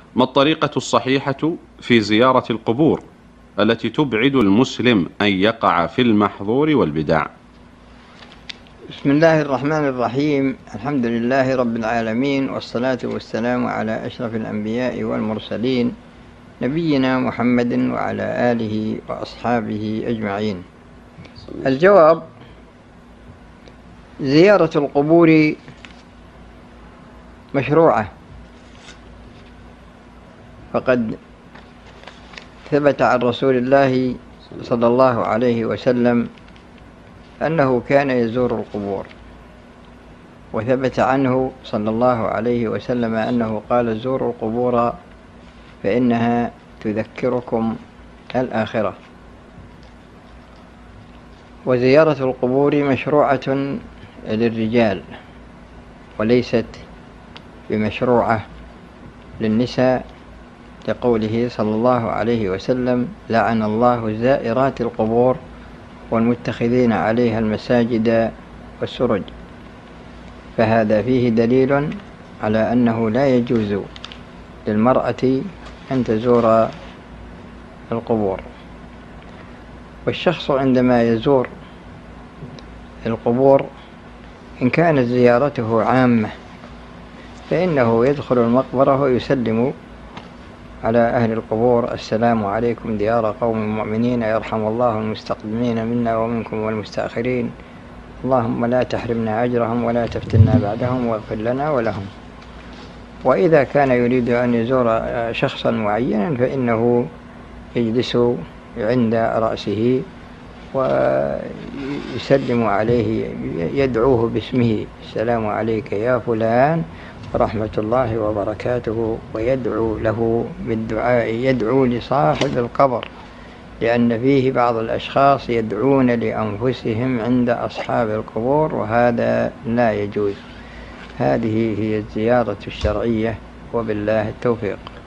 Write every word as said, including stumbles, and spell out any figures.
ما الطريقة الصحيحة في زيارة القبور التي تبعد المسلم أن يقع في المحظور والبدع؟ بسم الله الرحمن الرحيم. الحمد لله رب العالمين، والصلاة والسلام على أشرف الأنبياء والمرسلين، نبينا محمد وعلى آله وأصحابه أجمعين. الجواب: زيارة القبور مشروعة، فقد ثبت عن رسول الله صلى الله عليه وسلم أنه كان يزور القبور، وثبت عنه صلى الله عليه وسلم أنه قال: زوروا القبور فإنها تذكركم الآخرة. وزيارة القبور مشروعة للرجال وليست بمشروعة للنساء، لقوله صلى الله عليه وسلم: لعن الله زائرات القبور والمتخذين عليها المساجد والسرج. فهذا فيه دليل على أنه لا يجوز للمرأة أن تزور القبور. والشخص عندما يزور القبور إن كانت زيارته عامة فإنه يدخل المقبرة ويسلم على أهل القبور: السلام عليكم ديار قوم مؤمنين، يرحم الله المستقدمين منا ومنكم والمستأخرين، اللهم لا تحرمنا أجرهم ولا تفتنا بعدهم واغفر لنا ولهم. وإذا كان يريد أن يزور شخصا معينا فإنه يجلس عند رأسه ويسلم عليه، يدعوه باسمه: السلام عليك يا فلان ورحمة الله وبركاته، ويدعو له بالدعاء، يدعو لصاحب القبر، لأن فيه بعض الأشخاص يدعون لأنفسهم عند أصحاب القبور، وهذا لا يجوز. هذه هي الزيارة الشرعية، وبالله التوفيق.